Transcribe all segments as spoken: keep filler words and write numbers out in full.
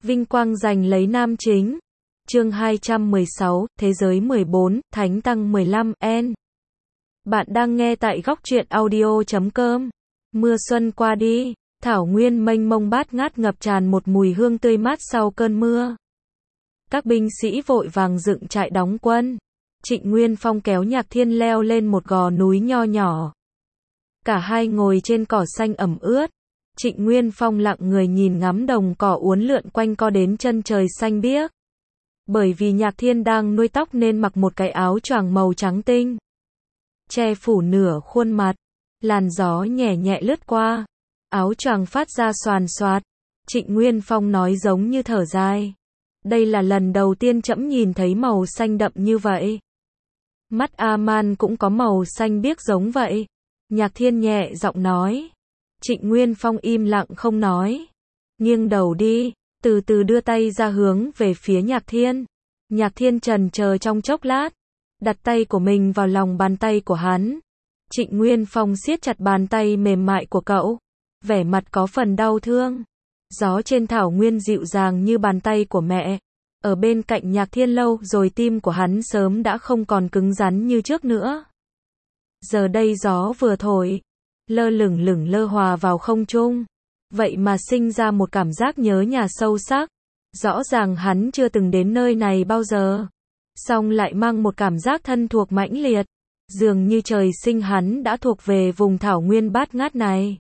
Vinh quang giành lấy nam chính. Chương hai trăm mười sáu, Thế giới mười bốn, Thánh tăng mười lăm, N. Bạn đang nghe tại góc truyện audio chấm com. Mưa xuân qua đi, thảo nguyên mênh mông bát ngát ngập tràn một mùi hương tươi mát sau cơn mưa. Các binh sĩ vội vàng dựng trại đóng quân. Trịnh Nguyên Phong kéo Nhạc Thiên leo lên một gò núi nho nhỏ. Cả hai ngồi trên cỏ xanh ẩm ướt. Trịnh Nguyên Phong lặng người nhìn ngắm đồng cỏ uốn lượn quanh co đến chân trời xanh biếc. Bởi vì Nhạc Thiên đang nuôi tóc nên mặc một cái áo choàng màu trắng tinh, che phủ nửa khuôn mặt. Làn gió nhẹ nhẹ lướt qua, áo choàng phát ra xoàn xoạt. Trịnh Nguyên Phong nói giống như thở dài. Đây là lần đầu tiên trẫm nhìn thấy màu xanh đậm như vậy. Mắt A-man cũng có màu xanh biếc giống vậy. Nhạc Thiên nhẹ giọng nói. Trịnh Nguyên Phong im lặng không nói. Nghiêng đầu đi, từ từ đưa tay ra hướng về phía Nhạc Thiên. Nhạc Thiên trần chờ trong chốc lát, đặt tay của mình vào lòng bàn tay của hắn. Trịnh Nguyên Phong siết chặt bàn tay mềm mại của cậu, vẻ mặt có phần đau thương. Gió trên thảo nguyên dịu dàng như bàn tay của mẹ. Ở bên cạnh Nhạc Thiên lâu rồi tim của hắn sớm đã không còn cứng rắn như trước nữa. Giờ đây gió vừa thổi, lơ lửng lửng lơ hòa vào không trung. Vậy mà sinh ra một cảm giác nhớ nhà sâu sắc. Rõ ràng hắn chưa từng đến nơi này bao giờ, song lại mang một cảm giác thân thuộc mãnh liệt. Dường như trời sinh hắn đã thuộc về vùng thảo nguyên bát ngát này.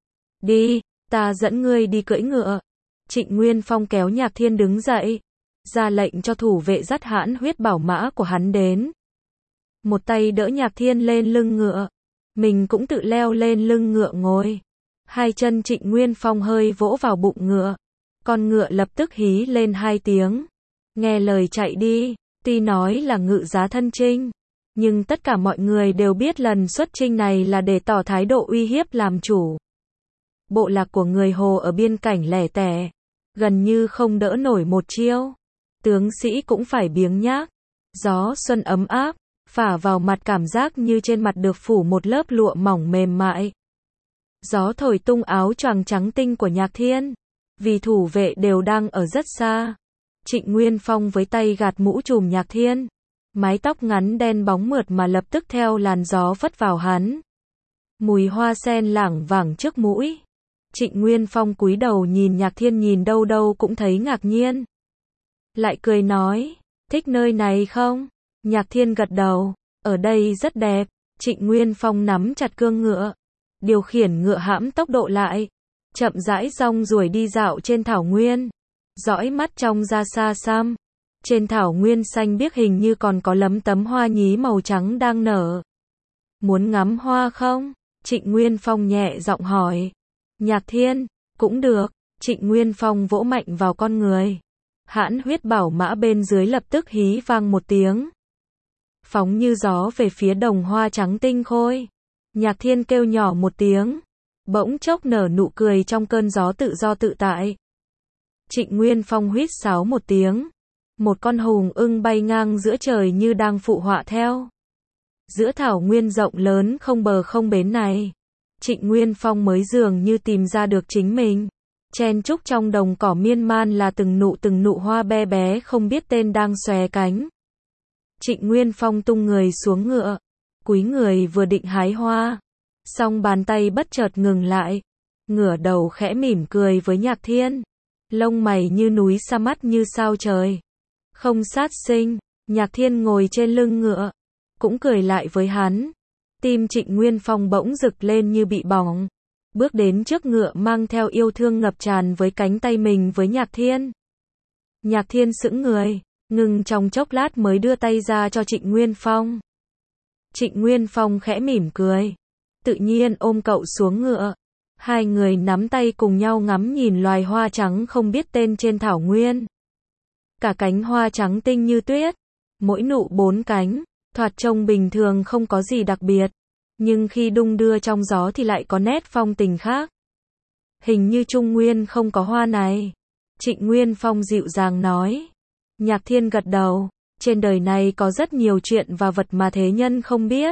Đi, ta dẫn ngươi đi cưỡi ngựa. Trịnh Nguyên Phong kéo Nhạc Thiên đứng dậy, ra lệnh cho thủ vệ dắt hãn huyết bảo mã của hắn đến. Một tay đỡ Nhạc Thiên lên lưng ngựa, mình cũng tự leo lên lưng ngựa ngồi. Hai chân Trịnh Nguyên Phong hơi vỗ vào bụng ngựa. Con ngựa lập tức hí lên hai tiếng. Nghe lời chạy đi, tuy nói là ngự giá thân chinh, nhưng tất cả mọi người đều biết lần xuất chinh này là để tỏ thái độ uy hiếp làm chủ. Bộ lạc của người Hồ ở biên cảnh lẻ tẻ, gần như không đỡ nổi một chiêu. Tướng sĩ cũng phải biếng nhác. Gió xuân ấm áp, phả vào mặt cảm giác như trên mặt được phủ một lớp lụa mỏng mềm mại. Gió thổi tung áo choàng trắng tinh của Nhạc Thiên. Vì thủ vệ đều đang ở rất xa. Trịnh Nguyên Phong với tay gạt mũ trùm Nhạc Thiên. Mái tóc ngắn đen bóng mượt mà lập tức theo làn gió phất vào hắn. Mùi hoa sen lảng vảng trước mũi. Trịnh Nguyên Phong cúi đầu nhìn Nhạc Thiên, nhìn đâu đâu cũng thấy ngạc nhiên. Lại cười nói, thích nơi này không? Nhạc Thiên gật đầu, ở đây rất đẹp. Trịnh Nguyên Phong nắm chặt cương ngựa, điều khiển ngựa hãm tốc độ lại, chậm rãi rong ruổi đi dạo trên thảo nguyên. Dõi mắt trông ra xa xăm, trên thảo nguyên xanh biếc hình như còn có lấm tấm hoa nhí màu trắng đang nở. Muốn ngắm hoa không? Trịnh Nguyên Phong nhẹ giọng hỏi. Nhạc Thiên, cũng được. Trịnh Nguyên Phong vỗ mạnh vào con người. Hãn huyết bảo mã bên dưới lập tức hí vang một tiếng, phóng như gió về phía đồng hoa trắng tinh khôi. Nhạc Thiên kêu nhỏ một tiếng, bỗng chốc nở nụ cười trong cơn gió tự do tự tại. Trịnh Nguyên Phong huýt sáo một tiếng, một con hùng ưng bay ngang giữa trời như đang phụ họa theo. Giữa thảo nguyên rộng lớn không bờ không bến này, Trịnh Nguyên Phong mới dường như tìm ra được chính mình. Chen chúc trong đồng cỏ miên man là từng nụ từng nụ hoa bé bé không biết tên đang xòe cánh. Trịnh Nguyên Phong tung người xuống ngựa, cúi người vừa định hái hoa, song bàn tay bất chợt ngừng lại, ngửa đầu khẽ mỉm cười với Nhạc Thiên. Lông mày như núi, sa mắt như sao trời. Không sát sinh. Nhạc Thiên ngồi trên lưng ngựa, cũng cười lại với hắn. Tim Trịnh Nguyên Phong bỗng rực lên như bị bỏng. Bước đến trước ngựa mang theo yêu thương ngập tràn với cánh tay mình với Nhạc Thiên. Nhạc Thiên sững người, ngừng trong chốc lát mới đưa tay ra cho Trịnh Nguyên Phong. Trịnh Nguyên Phong khẽ mỉm cười, tự nhiên ôm cậu xuống ngựa. Hai người nắm tay cùng nhau ngắm nhìn loài hoa trắng không biết tên trên thảo nguyên. Cả cánh hoa trắng tinh như tuyết, mỗi nụ bốn cánh, thoạt trông bình thường không có gì đặc biệt, nhưng khi đung đưa trong gió thì lại có nét phong tình khác. Hình như Trung Nguyên không có hoa này. Trịnh Nguyên Phong dịu dàng nói. Nhạc Thiên gật đầu, trên đời này có rất nhiều chuyện và vật mà thế nhân không biết.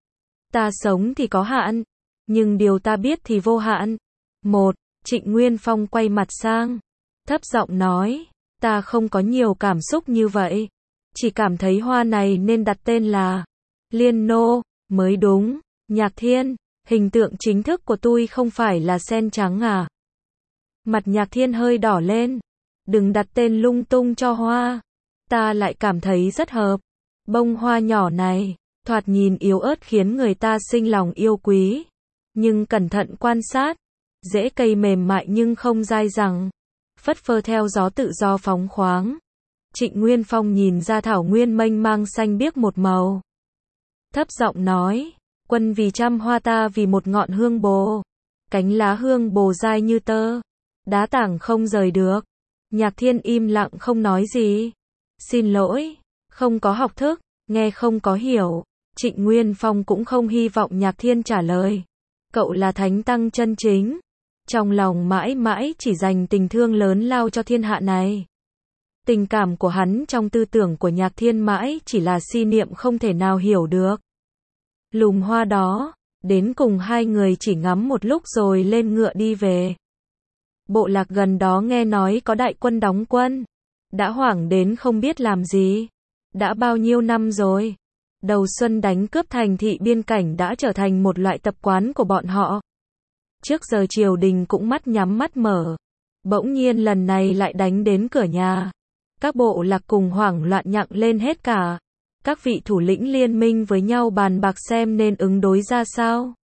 Ta sống thì có hạn, nhưng điều ta biết thì vô hạn. Một, Trịnh Nguyên Phong quay mặt sang. thấp giọng nói, ta không có nhiều cảm xúc như vậy. Chỉ cảm thấy hoa này nên đặt tên là Liên Nô, mới đúng. Nhạc Thiên, hình tượng chính thức của tôi không phải là sen trắng à? Mặt Nhạc Thiên hơi đỏ lên. Đừng đặt tên lung tung cho hoa. Ta lại cảm thấy rất hợp. Bông hoa nhỏ này, thoạt nhìn yếu ớt khiến người ta sinh lòng yêu quý. Nhưng cẩn thận quan sát, rễ cây mềm mại nhưng không dai dẳng, phất phơ theo gió tự do phóng khoáng. Trịnh Nguyên Phong nhìn ra thảo nguyên mênh mang xanh biếc một màu. Thấp giọng nói, quân vì trăm hoa ta vì một ngọn hương bồ. Cánh lá hương bồ dai như tơ, đá tảng không rời được. Nhạc Thiên im lặng không nói gì. Xin lỗi, không có học thức, nghe không có hiểu. Trịnh Nguyên Phong cũng không hy vọng Nhạc Thiên trả lời. Cậu là thánh tăng chân chính. Trong lòng mãi mãi chỉ dành tình thương lớn lao cho thiên hạ này. Tình cảm của hắn trong tư tưởng của Nhạc Thiên mãi chỉ là si niệm không thể nào hiểu được. Lùm hoa đó, đến cùng hai người chỉ ngắm một lúc rồi lên ngựa đi về. Bộ lạc gần đó nghe nói có đại quân đóng quân. Đã hoảng đến không biết làm gì. Đã bao nhiêu năm rồi. Đầu xuân đánh cướp thành thị biên cảnh đã trở thành một loại tập quán của bọn họ. Trước giờ triều đình cũng mắt nhắm mắt mở. Bỗng nhiên lần này lại đánh đến cửa nhà. Các bộ lạc cùng hoảng loạn nhặng lên hết cả. Các vị thủ lĩnh liên minh với nhau bàn bạc xem nên ứng đối ra sao.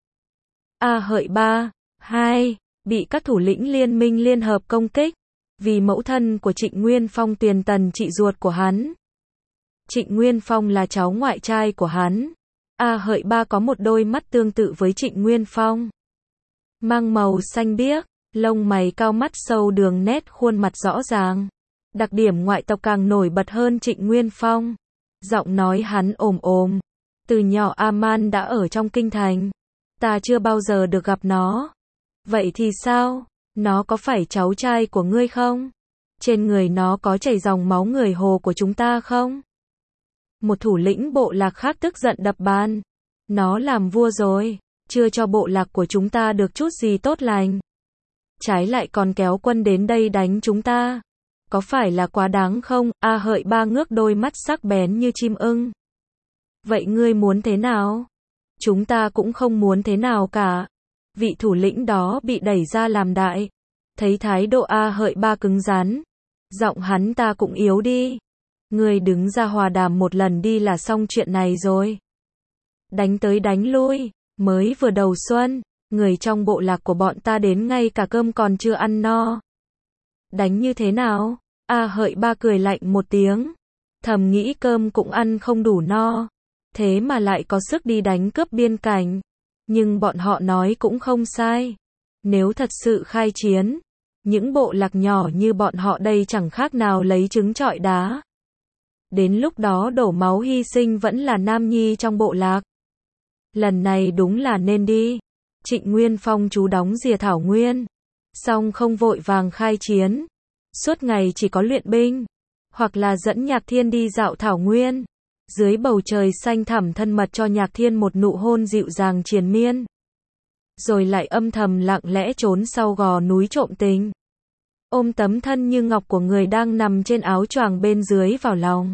A Hợi ba, hai, bị các thủ lĩnh liên minh liên hợp công kích. Vì mẫu thân của Trịnh Nguyên Phong Tuyền Tần chị ruột của hắn. Trịnh Nguyên Phong là cháu ngoại trai của hắn. A Hợi ba có một đôi mắt tương tự với Trịnh Nguyên Phong. Mang màu xanh biếc, lông mày cao mắt sâu đường nét khuôn mặt rõ ràng. Đặc điểm ngoại tộc càng nổi bật hơn Trịnh Nguyên Phong. Giọng nói hắn ồm ồm. Từ nhỏ A-man đã ở trong kinh thành. Ta chưa bao giờ được gặp nó. Vậy thì sao? Nó có phải cháu trai của ngươi không? Trên người nó có chảy dòng máu người Hồ của chúng ta không? Một thủ lĩnh bộ lạc khác tức giận đập bàn. Nó làm vua rồi, chưa cho bộ lạc của chúng ta được chút gì tốt lành. Trái lại còn kéo quân đến đây đánh chúng ta. Có phải là quá đáng không? A Hợi ba ngước đôi mắt sắc bén như chim ưng. Vậy ngươi muốn thế nào? Chúng ta cũng không muốn thế nào cả. Vị thủ lĩnh đó bị đẩy ra làm đại. Thấy thái độ A Hợi ba cứng rắn. Giọng hắn ta cũng yếu đi. Ngươi đứng ra hòa đàm một lần đi là xong chuyện này rồi. Đánh tới đánh lui. Mới vừa đầu xuân. Người trong bộ lạc của bọn ta đến ngay cả cơm còn chưa ăn no. Đánh như thế nào? A Hợi ba cười lạnh một tiếng. Thầm nghĩ cơm cũng ăn không đủ no. Thế mà lại có sức đi đánh cướp biên cảnh. Nhưng bọn họ nói cũng không sai. Nếu thật sự khai chiến, những bộ lạc nhỏ như bọn họ đây chẳng khác nào lấy trứng trọi đá. Đến lúc đó đổ máu hy sinh vẫn là nam nhi trong bộ lạc. Lần này đúng là nên đi. Trịnh Nguyên Phong chú đóng rìa thảo nguyên. Song không vội vàng khai chiến. Suốt ngày chỉ có luyện binh. Hoặc là dẫn Nhạc Thiên đi dạo thảo nguyên. Dưới bầu trời xanh thẳm thân mật cho Nhạc Thiên một nụ hôn dịu dàng triền miên. Rồi lại âm thầm lặng lẽ trốn sau gò núi trộm tình. Ôm tấm thân như ngọc của người đang nằm trên áo choàng bên dưới vào lòng.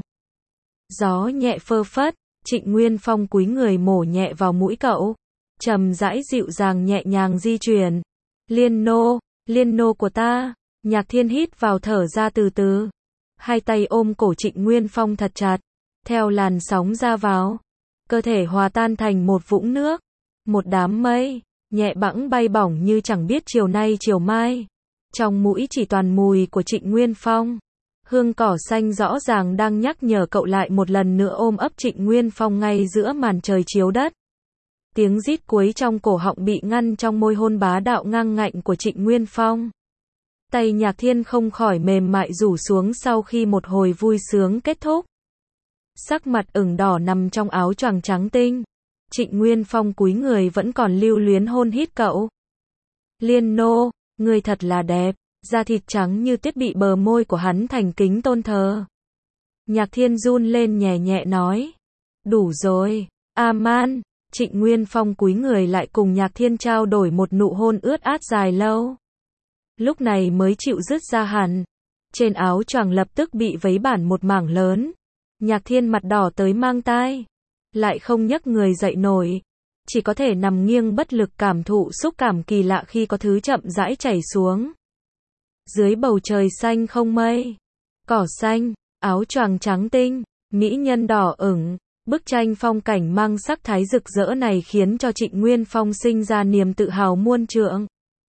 Gió nhẹ phơ phất, Trịnh Nguyên Phong cúi người mổ nhẹ vào mũi cậu. Trầm rãi dịu dàng nhẹ nhàng di chuyển. Liên nô, liên nô của ta. Nhạc Thiên hít vào thở ra từ từ. Hai tay ôm cổ Trịnh Nguyên Phong thật chặt. Theo làn sóng ra vào. Cơ thể hòa tan thành một vũng nước. Một đám mây, nhẹ bẵng bay bổng như chẳng biết chiều nay chiều mai. Trong mũi chỉ toàn mùi của Trịnh Nguyên Phong. Hương cỏ xanh rõ ràng đang nhắc nhở cậu lại một lần nữa ôm ấp Trịnh Nguyên Phong ngay giữa màn trời chiếu đất. Tiếng rít cuối trong cổ họng bị ngăn trong môi hôn bá đạo ngang ngạnh của Trịnh Nguyên Phong. Tay Nhạc Thiên không khỏi mềm mại rủ xuống sau khi một hồi vui sướng kết thúc. Sắc mặt ửng đỏ nằm trong áo choàng trắng tinh. Trịnh Nguyên Phong cúi người vẫn còn lưu luyến hôn hít cậu. Liên nô, người thật là đẹp. Da thịt trắng như tuyết bị bờ môi của hắn thành kính tôn thờ. Nhạc Thiên run lên nhẹ nhẹ nói. Đủ rồi, A-man. Trịnh Nguyên Phong cúi người lại cùng Nhạc Thiên trao đổi một nụ hôn ướt át dài lâu. Lúc này mới chịu dứt ra hẳn. Trên áo choàng lập tức bị vấy bản một mảng lớn. Nhạc Thiên mặt đỏ tới mang tai, lại không nhấc người dậy nổi, chỉ có thể nằm nghiêng bất lực cảm thụ xúc cảm kỳ lạ khi có thứ chậm rãi chảy xuống. Dưới bầu trời xanh không mây, cỏ xanh, áo choàng trắng tinh, mỹ nhân đỏ ửng, bức tranh phong cảnh mang sắc thái rực rỡ này khiến cho Trịnh Nguyên Phong sinh ra niềm tự hào muôn trượng.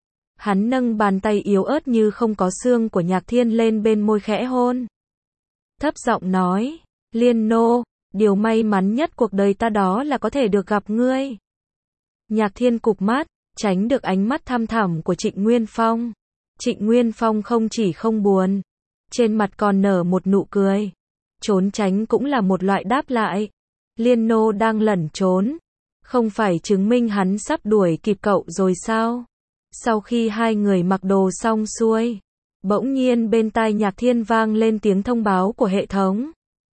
Hắn nâng bàn tay yếu ớt như không có xương của Nhạc Thiên lên bên môi khẽ hôn. Thấp giọng nói, Liên nô, điều may mắn nhất cuộc đời ta đó là có thể được gặp ngươi. Nhạc Thiên cụp mắt, tránh được ánh mắt thăm thẳm của Trịnh Nguyên Phong. Trịnh Nguyên Phong không chỉ không buồn, trên mặt còn nở một nụ cười. Trốn tránh cũng là một loại đáp lại. Liên nô đang lẩn trốn, không phải chứng minh hắn sắp đuổi kịp cậu rồi sao? Sau khi hai người mặc đồ xong xuôi, bỗng nhiên bên tai Nhạc Thiên vang lên tiếng thông báo của hệ thống.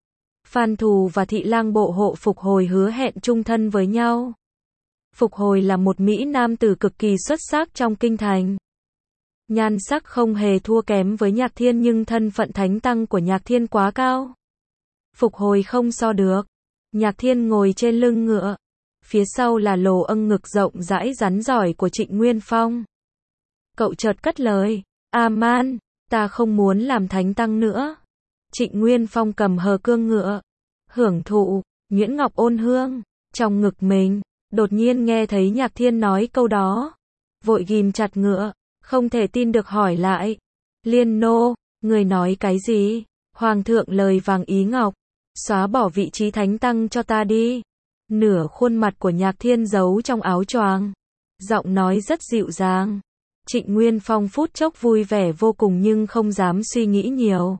Phan Thù và Thị Lang bộ hộ Phục Hồi hứa hẹn chung thân với nhau. Phục Hồi là một mỹ nam tử cực kỳ xuất sắc trong kinh thành. Nhan sắc không hề thua kém với Nhạc Thiên nhưng thân phận thánh tăng của Nhạc Thiên quá cao. Phục Hồi không so được. Nhạc Thiên ngồi trên lưng ngựa, phía sau là lồ âng ngực rộng rãi rắn giỏi của Trịnh Nguyên Phong. Cậu chợt cất lời, A Man, ta không muốn làm thánh tăng nữa. Trịnh Nguyên Phong cầm hờ cương ngựa, hưởng thụ, nhuyễn ngọc ôn hương, trong ngực mình, đột nhiên nghe thấy Nhạc Thiên nói câu đó. Vội ghim chặt ngựa, không thể tin được hỏi lại. Liên nô, người nói cái gì? Hoàng thượng lời vàng ý ngọc, xóa bỏ vị trí thánh tăng cho ta đi. Nửa khuôn mặt của Nhạc Thiên giấu trong áo choàng, giọng nói rất dịu dàng. Trịnh Nguyên Phong phút chốc vui vẻ vô cùng nhưng không dám suy nghĩ nhiều.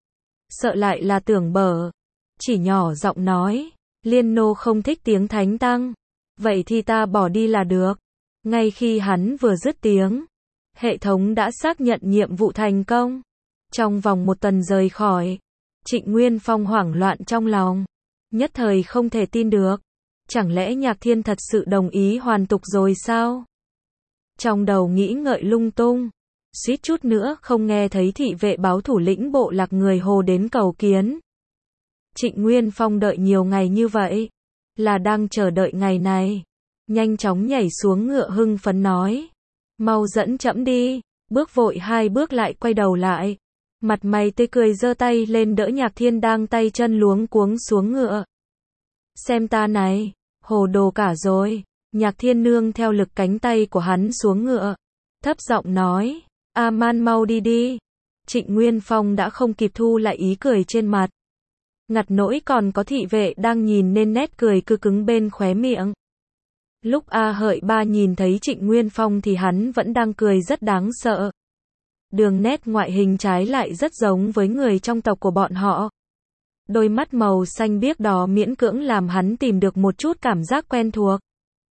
Sợ lại là tưởng bở, chỉ nhỏ giọng nói, Liên nô không thích tiếng thánh tăng, vậy thì ta bỏ đi là được. Ngay khi hắn vừa dứt tiếng, hệ thống đã xác nhận nhiệm vụ thành công. Trong vòng một tuần rời khỏi, Trịnh Nguyên Phong hoảng loạn trong lòng, nhất thời không thể tin được. Chẳng lẽ Nhạc Thiên thật sự đồng ý hoàn tục rồi sao? Trong đầu nghĩ ngợi lung tung, suýt chút nữa không nghe thấy thị vệ báo thủ lĩnh bộ lạc người Hồ đến cầu kiến. Trịnh Nguyên Phong đợi nhiều ngày như vậy, là đang chờ đợi ngày này. Nhanh chóng nhảy xuống ngựa hưng phấn nói, mau dẫn trẫm đi. Bước vội hai bước lại quay đầu lại, mặt mày tươi cười giơ tay lên đỡ Nhạc Thiên đang tay chân luống cuống xuống ngựa. Xem ta này, hồ đồ cả rồi. Nhạc Thiên nương theo lực cánh tay của hắn xuống ngựa, thấp giọng nói, A Man mau đi đi. Trịnh Nguyên Phong đã không kịp thu lại ý cười trên mặt. Ngặt nỗi còn có thị vệ đang nhìn nên nét cười cứ cứng bên khóe miệng. Lúc A Hợi Ba nhìn thấy Trịnh Nguyên Phong thì hắn vẫn đang cười rất đáng sợ. Đường nét ngoại hình trái lại rất giống với người trong tộc của bọn họ. Đôi mắt màu xanh biếc đó miễn cưỡng làm hắn tìm được một chút cảm giác quen thuộc.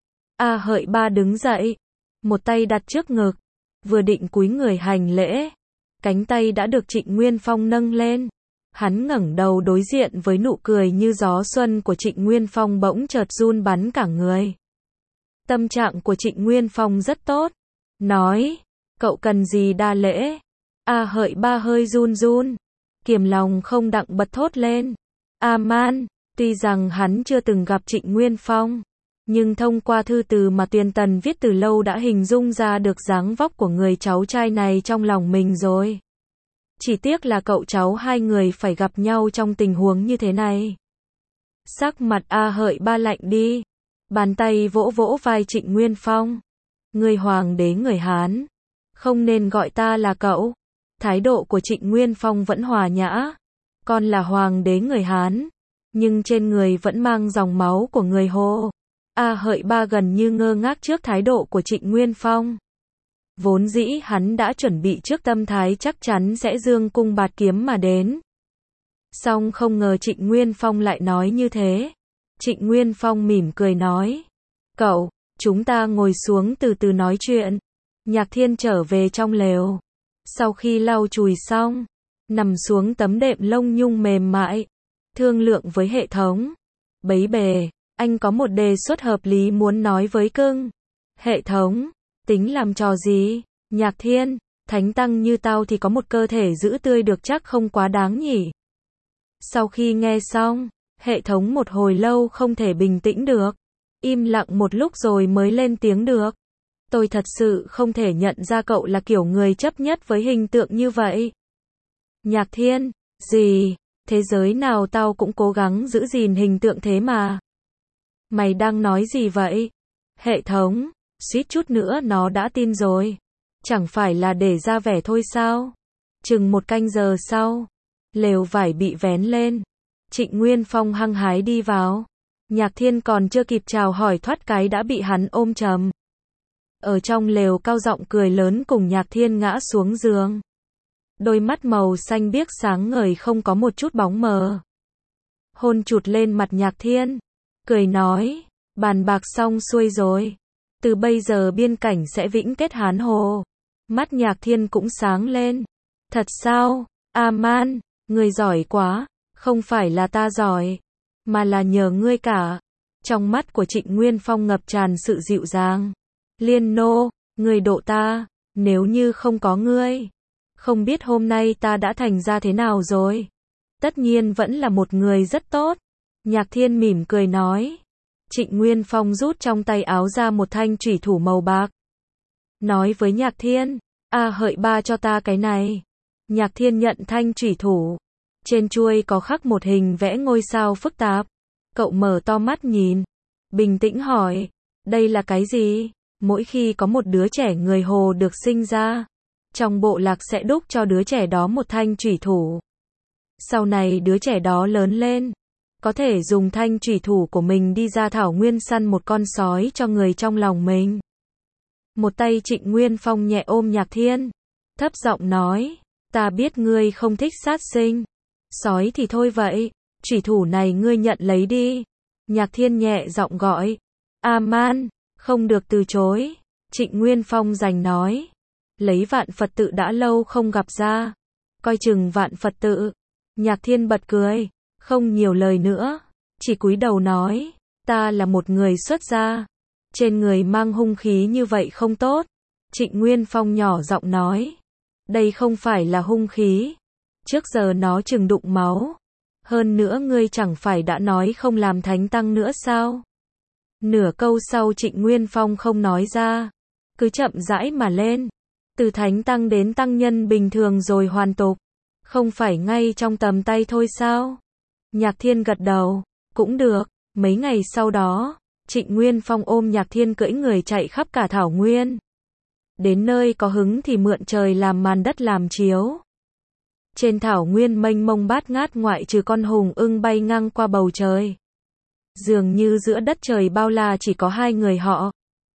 A Hợi Ba đứng dậy, một tay đặt trước ngực, vừa định cúi người hành lễ, cánh tay đã được Trịnh Nguyên Phong nâng lên. Hắn ngẩng đầu đối diện với nụ cười như gió xuân của Trịnh Nguyên Phong bỗng chợt run bắn cả người. Tâm trạng của Trịnh Nguyên Phong rất tốt, nói, cậu cần gì đa lễ? A Hợi Ba hơi run run, kiềm lòng không đặng bật thốt lên. A Man, tuy rằng hắn chưa từng gặp Trịnh Nguyên Phong, nhưng thông qua thư từ mà Tuyền Tần viết từ lâu đã hình dung ra được dáng vóc của người cháu trai này trong lòng mình rồi. Chỉ tiếc là cậu cháu hai người phải gặp nhau trong tình huống như thế này. Sắc mặt A Hợi Ba lạnh đi, bàn tay vỗ vỗ vai Trịnh Nguyên Phong. Người hoàng đế người Hán, không nên gọi ta là cậu. Thái độ của Trịnh Nguyên Phong vẫn hòa nhã. Con là hoàng đế người Hán, nhưng trên người vẫn mang dòng máu của người Hồ. A Hợi Ba gần như ngơ ngác trước thái độ của Trịnh Nguyên Phong. Vốn dĩ hắn đã chuẩn bị trước tâm thái chắc chắn sẽ dương cung bạt kiếm mà đến. Song không ngờ Trịnh Nguyên Phong lại nói như thế. Trịnh Nguyên Phong mỉm cười nói, cậu, chúng ta ngồi xuống từ từ nói chuyện. Nhạc Thiên trở về trong lều. Sau khi lau chùi xong, nằm xuống tấm đệm lông nhung mềm mại, thương lượng với hệ thống. Bấy bề, anh có một đề xuất hợp lý muốn nói với cưng. Hệ thống, tính làm trò gì? Nhạc Thiên, Thánh tăng như tao thì có một cơ thể giữ tươi được chắc không quá đáng nhỉ. Sau khi nghe xong, hệ thống một hồi lâu không thể bình tĩnh được. Im lặng một lúc rồi mới lên tiếng được. Tôi thật sự không thể nhận ra cậu là kiểu người chấp nhất với hình tượng như vậy. Nhạc Thiên, gì? Thế giới nào tao cũng cố gắng giữ gìn hình tượng thế mà. Mày đang nói gì vậy? Hệ thống, suýt chút nữa nó đã tin rồi. Chẳng phải là để ra vẻ thôi sao? Chừng một canh giờ sau, lều vải bị vén lên. Trịnh Nguyên Phong hăng hái đi vào. Nhạc Thiên còn chưa kịp chào hỏi thoát cái đã bị hắn ôm chầm. Ở trong lều cao giọng cười lớn cùng Nhạc Thiên ngã xuống giường. Đôi mắt màu xanh biếc sáng ngời không có một chút bóng mờ. Hôn chụt lên mặt Nhạc Thiên. Cười nói, bàn bạc xong xuôi rồi. Từ bây giờ biên cảnh sẽ vĩnh kết Hán Hồ. Mắt Nhạc Thiên cũng sáng lên. Thật sao? A-man, ngươi giỏi quá. Không phải là ta giỏi, mà là nhờ ngươi cả. Trong mắt của Trịnh Nguyên Phong ngập tràn sự dịu dàng. Liên nô, ngươi độ ta, nếu như không có ngươi, không biết hôm nay ta đã thành ra thế nào rồi. Tất nhiên vẫn là một người rất tốt. Nhạc Thiên mỉm cười nói. Trịnh Nguyên Phong rút trong tay áo ra một thanh chủy thủ màu bạc. Nói với Nhạc Thiên, a hợi ba cho ta cái này. Nhạc Thiên nhận thanh chủy thủ. Trên chuôi có khắc một hình vẽ ngôi sao phức tạp. Cậu mở to mắt nhìn. Bình tĩnh hỏi, đây là cái gì? Mỗi khi có một đứa trẻ người Hồ được sinh ra, trong bộ lạc sẽ đúc cho đứa trẻ đó một thanh chủy thủ. Sau này đứa trẻ đó lớn lên, có thể dùng thanh chủy thủ của mình đi ra thảo nguyên săn một con sói cho người trong lòng mình. Một tay Trịnh Nguyên Phong nhẹ ôm Nhạc Thiên, thấp giọng nói, ta biết ngươi không thích sát sinh. Sói thì thôi vậy, chủy thủ này ngươi nhận lấy đi. Nhạc Thiên nhẹ giọng gọi, A-man, không được từ chối. Trịnh Nguyên Phong giành nói, lấy Vạn Phật Tự đã lâu không gặp ra, coi chừng Vạn Phật Tự. Nhạc Thiên bật cười, không nhiều lời nữa, chỉ cúi đầu nói, ta là một người xuất gia, trên người mang hung khí như vậy không tốt. Trịnh Nguyên Phong nhỏ giọng nói, đây không phải là hung khí, trước giờ nó chừng đụng máu. Hơn nữa ngươi chẳng phải đã nói không làm thánh tăng nữa sao? Nửa câu sau Trịnh Nguyên Phong không nói ra, cứ chậm rãi mà lên. Từ thánh tăng đến tăng nhân bình thường rồi hoàn tục, không phải ngay trong tầm tay thôi sao? Nhạc Thiên gật đầu, cũng được. Mấy ngày sau đó, Trịnh Nguyên Phong ôm Nhạc Thiên cưỡi người chạy khắp cả thảo nguyên. Đến nơi có hứng thì mượn trời làm màn đất làm chiếu. Trên thảo nguyên mênh mông bát ngát ngoại trừ con hùng ưng bay ngang qua bầu trời. Dường như giữa đất trời bao la chỉ có hai người họ.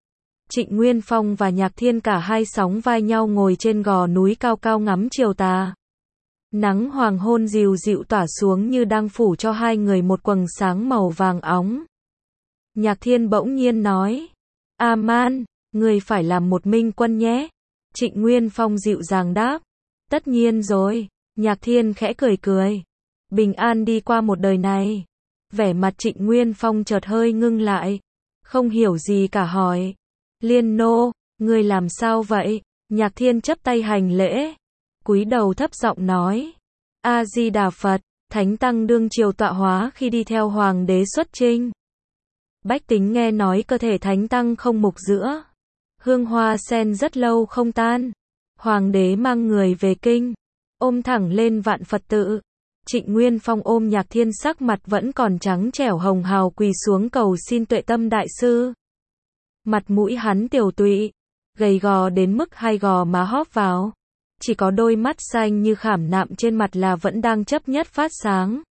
Trịnh Nguyên Phong và Nhạc Thiên cả hai sóng vai nhau ngồi trên gò núi cao cao ngắm chiều tà. Nắng hoàng hôn dịu dịu tỏa xuống như đang phủ cho hai người một quầng sáng màu vàng óng. Nhạc Thiên bỗng nhiên nói, A-man, người phải làm một minh quân nhé. Trịnh Nguyên Phong dịu dàng đáp, tất nhiên rồi. Nhạc Thiên khẽ cười cười, bình an đi qua một đời này. Vẻ mặt Trịnh Nguyên Phong chợt hơi ngưng lại, không hiểu gì cả hỏi, Liên nô, ngươi làm sao vậy? Nhạc Thiên chắp tay hành lễ, cúi đầu thấp giọng nói, A Di Đà Phật. Thánh tăng đương triều tọa hóa khi đi theo hoàng đế xuất chinh. Bách tính nghe nói cơ thể thánh tăng không mục giữa, hương hoa sen rất lâu không tan. Hoàng đế mang người về kinh, ôm thẳng lên Vạn Phật Tự. Trịnh Nguyên Phong ôm Nhạc Thiên, sắc mặt vẫn còn trắng trẻo hồng hào, quỳ xuống cầu xin Tuệ Tâm đại sư. Mặt mũi hắn tiều tụy, gầy gò đến mức hai gò má hóp vào, chỉ có đôi mắt xanh như khảm nạm trên mặt là vẫn đang chấp nhất phát sáng.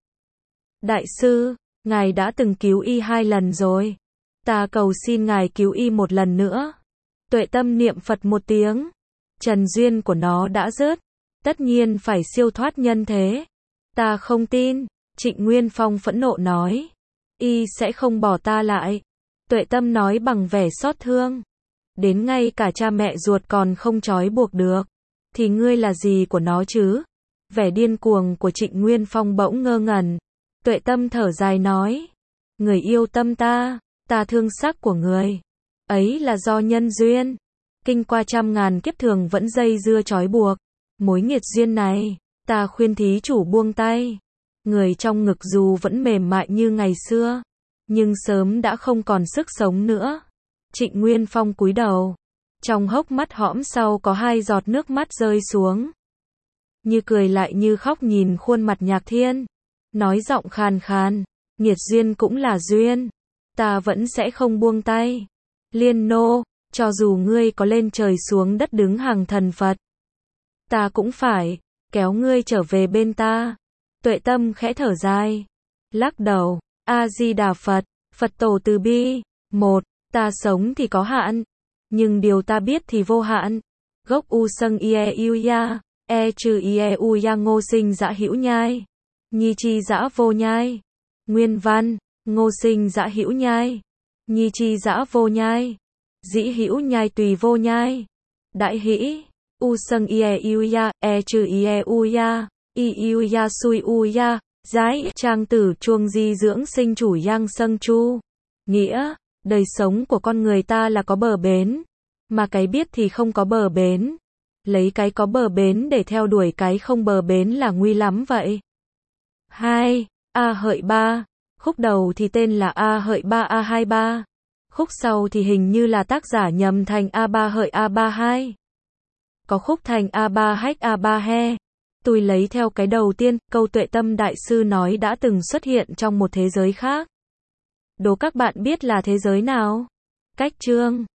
Đại sư, ngài đã từng cứu y hai lần rồi, ta cầu xin ngài cứu y một lần nữa. Tuệ Tâm niệm Phật một tiếng, trần duyên của nó đã dứt, tất nhiên phải siêu thoát nhân thế. Ta không tin. Trịnh Nguyên Phong phẫn nộ nói, y sẽ không bỏ ta lại. Tuệ Tâm nói bằng vẻ xót thương, đến ngay cả cha mẹ ruột còn không trói buộc được, thì ngươi là gì của nó chứ? Vẻ điên cuồng của Trịnh Nguyên Phong bỗng ngơ ngẩn. Tuệ Tâm thở dài nói, người yêu tâm ta, ta thương sắc của người ấy là do nhân duyên. Kinh qua trăm ngàn kiếp thường vẫn dây dưa trói buộc. Mối nghiệt duyên này, ta khuyên thí chủ buông tay. Người trong ngực dù vẫn mềm mại như ngày xưa, nhưng sớm đã không còn sức sống nữa. Trịnh Nguyên Phong cúi đầu. Trong hốc mắt hõm sau có hai giọt nước mắt rơi xuống. Như cười lại như khóc nhìn khuôn mặt Nhạc Thiên. Nói giọng khàn khàn. Nghiệt duyên cũng là duyên. Ta vẫn sẽ không buông tay. Liên nô, cho dù ngươi có lên trời xuống đất đứng hàng thần Phật, ta cũng phải kéo ngươi trở về bên ta. Tuệ Tâm khẽ thở dài, lắc đầu. A-di-đà Phật, Phật tổ từ bi. Một, ta sống thì có hạn, nhưng điều ta biết thì vô hạn. Gốc u sâng ie yêu ya, e trừ ie u ya ngô sinh dã hữu nhai. Nhi chi dã vô nhai. Nguyên văn, ngô sinh dã hữu nhai. Nhi chi dã vô nhai. Dĩ hữu nhai tùy vô nhai. Đại hỷ, u sâng ie yêu ya, e trừ ie u ya, y yêu ya sui u ya. Giái, trang tử chuông di dưỡng sinh chủ yang sâng chu. Nghĩa, đời sống của con người ta là có bờ bến, mà cái biết thì không có bờ bến. Lấy cái có bờ bến để theo đuổi cái không bờ bến là nguy lắm vậy. Hai, A Hợi Ba. Khúc đầu thì tên là A Hợi Ba A hai ba. Khúc sau thì hình như là tác giả nhầm thành A Ba Hợi A ba hai. Có khúc thành A Ba Hách A Ba He. Tôi lấy theo cái đầu tiên, câu Tuệ Tâm Đại Sư nói đã từng xuất hiện trong một thế giới khác. Đố các bạn biết là thế giới nào? Cách chương